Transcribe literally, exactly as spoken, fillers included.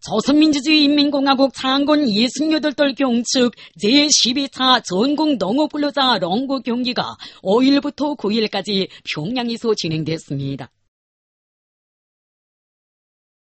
조선민주주의 인민공화국 장군 예순여덟 돌 경축 제십이 차 전국 농업근로자 롱구 경기가 오일부터 구일까지 평양에서 진행됐습니다.